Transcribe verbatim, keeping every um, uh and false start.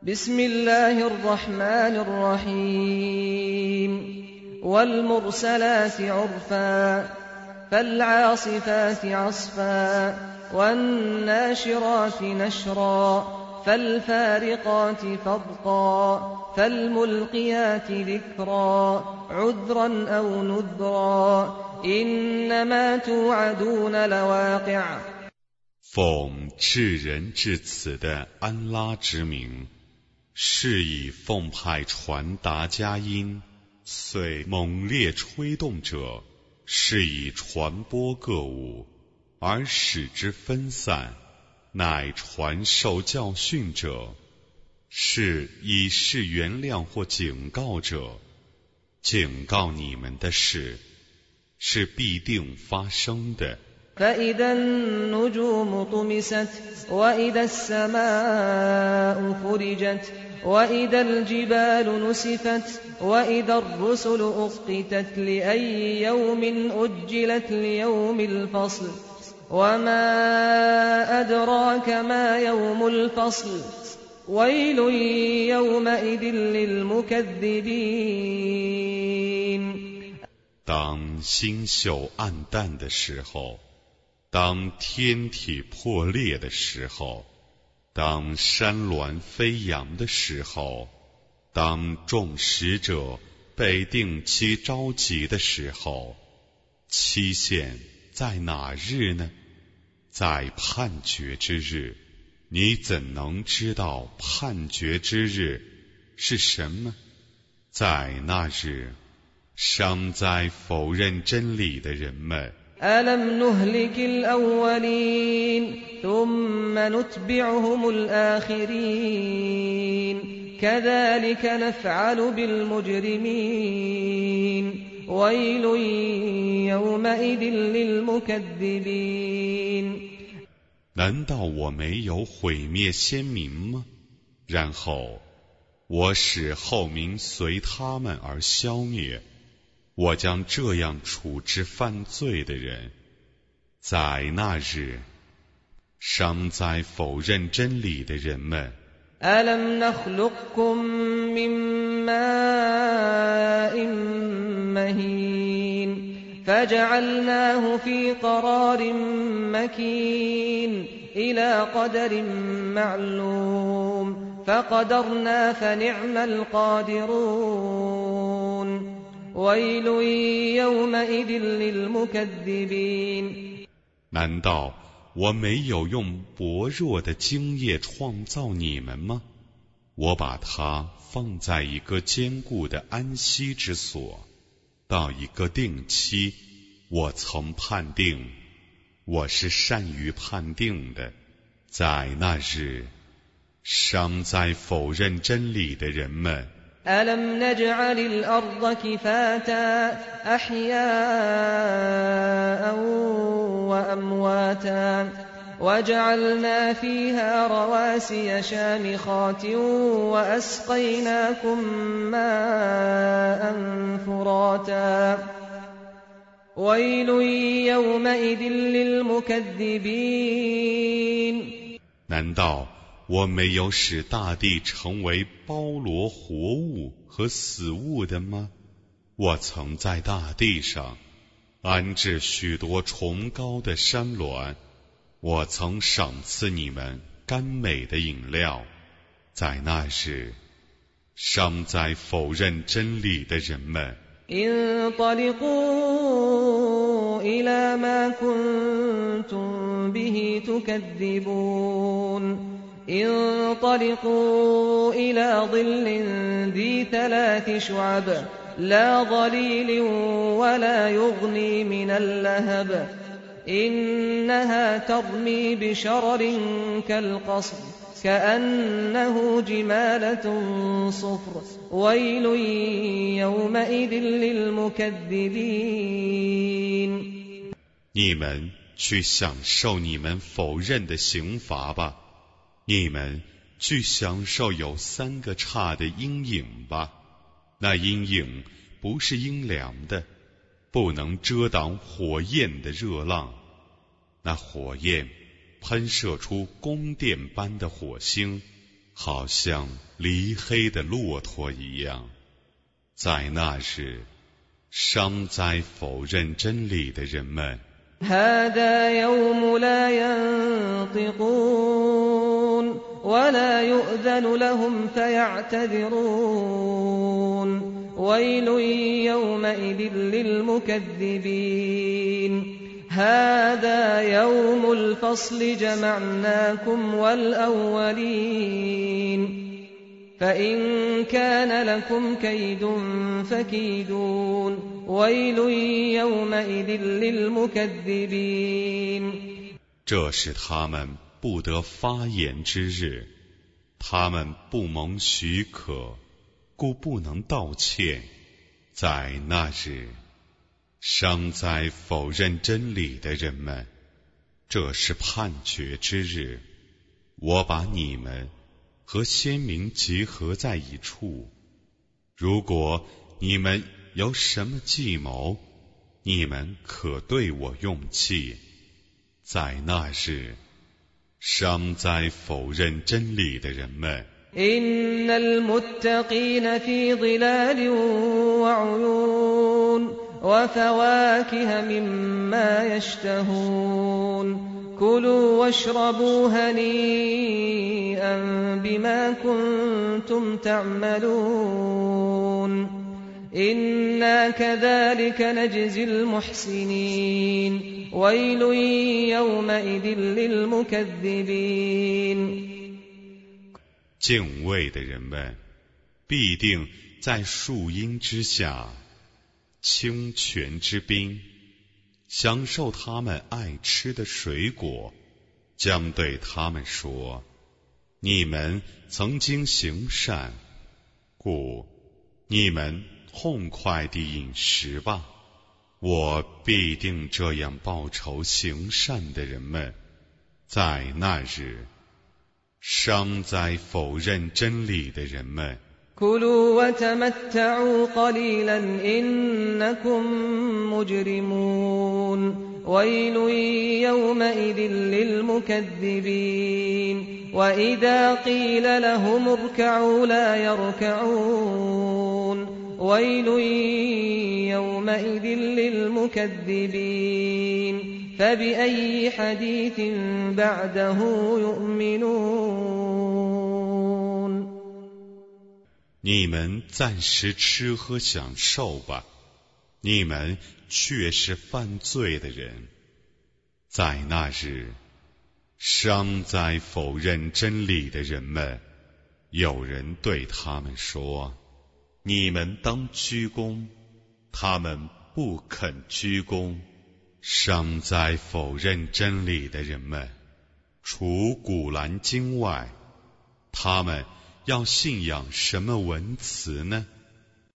بسم الله الرحمن الرحيم والمرسلات عرفا فالعاصفات عصفا والناشرات نشرا فالفارقات فرقا فالملقيات ذكرا عذرا أو نذرا إنما توعدون لواقع 奉至仁至此的安拉之名，是以奉派传达佳音，遂猛烈吹动者，是以传播各物，而使之分散，乃传授教训者，是以示原谅或警告者。警告你们的事，是必定发生的。 فإذا النجوم طمست وإذا السماء فرجت وإذا الجبال نسفت وإذا الرسل أقتت لأي يوم أجلت ليوم الفصل وما أدراك ما يوم الفصل ويل يومئذ للمكذبين 当星宿暗淡的时候，当天体破裂的时候，当山峦飞扬的时候，当众使者被定期召集的时候，期限在哪日呢？在判决之日。你怎能知道判决之日是什么？在那日，尚在否认真理的人们， ألم نهلك الأولين ثم نتبعهم الآخرين كذلك نفعل بالمجرمين ويل يومئذ للمكذبين 难道我没有毁灭先民吗？然后我使后民随他们而消灭，我将这样处置犯罪的人。在那日，尚在否认真理的人们， ألم نخلقكم من ماء مهين فجعلناه في قرار مكين إلى قدر معلوم فقدرنا فنعم القادرون ويل يومئذ للمكذبين 难道我没有用薄弱的精液创造你们吗？我把它放在一个坚固的安息之所，到一个定期，我曾判定，我是善于判定的。在那日，尚在否认真理的人们， ألم نجعل الأرض كفاتا أحياء وأمواتا وجعلنا فيها رواسي شامخات وأسقيناكم ماء فراتا ويل يومئذ للمكذبين 难道我没有使大地成为包罗活物和死物的吗？我曾在大地上安置许多崇高的山峦，我曾赏赐你们甘美的饮料。在那日，尚在否认真理的人们， انطلقوا إلى ما كنتم به تكذبون انطلقوا إلى ظل ذي ثلاث شعب لا ظليل ولا يغني من اللهب إنها ترمي بشرر كالقصر كأنه جمالة صفر ويل يومئذ للمكذبين 你们去享受你们否认的刑罚吧，你们去享受有三个叉的阴影吧，那阴影不是阴凉的，不能遮挡火焰的热浪，那火焰喷射出宫殿般的火星， 好像离黑的骆驼一样。在那日，伤灾否认真理的人们， هذا يوم لا ينطقون ولا يؤذن لهم فيعتذرون ويل يومئذ للمكذبين هذا يوم الفصل جمعناكم والأولين فإن كان لكم كيد فكيدون ويل يومئذ للمكذبين 这是他们不得发言之日，他们不蒙许可，故不能道歉。在那日，伤灾否认真理的人们，这是判决之日。我把你们和先民结合在一处，如果你们有什么计谋，你们可对我用计。在那日，伤灾否认真理的人们， إن المتقين في ظلال وعيون وفواكه مما يشتهون كلوا واشربوا هنيئا بما كنتم تعملون إنا كذلك نجزي المحسنين ويل يومئذ للمكذبين 敬畏的人们必定在树荫之下，清泉之滨，享受他们爱吃的水果，将对他们说：你们曾经行善，故你们痛快地饮食吧，我必定这样报酬行善的人们。在那日，伤灾否认真理的人们， كلوا وتمتعوا قليلا إنكم مجرمون ويل يومئذ للمكذبين وإذا قيل لهم اركعوا لا يركعون ويل يومئذ للمكذبين فبأي حديث بعده يؤمنون 你们暂时吃喝享受吧，你们却是犯罪的人。在那日，伤灾否认真理的人们，有人对他们说：你们当鞠躬，他们不肯鞠躬。伤灾否认真理的人们，除古兰经外，他们要信仰什么文词呢？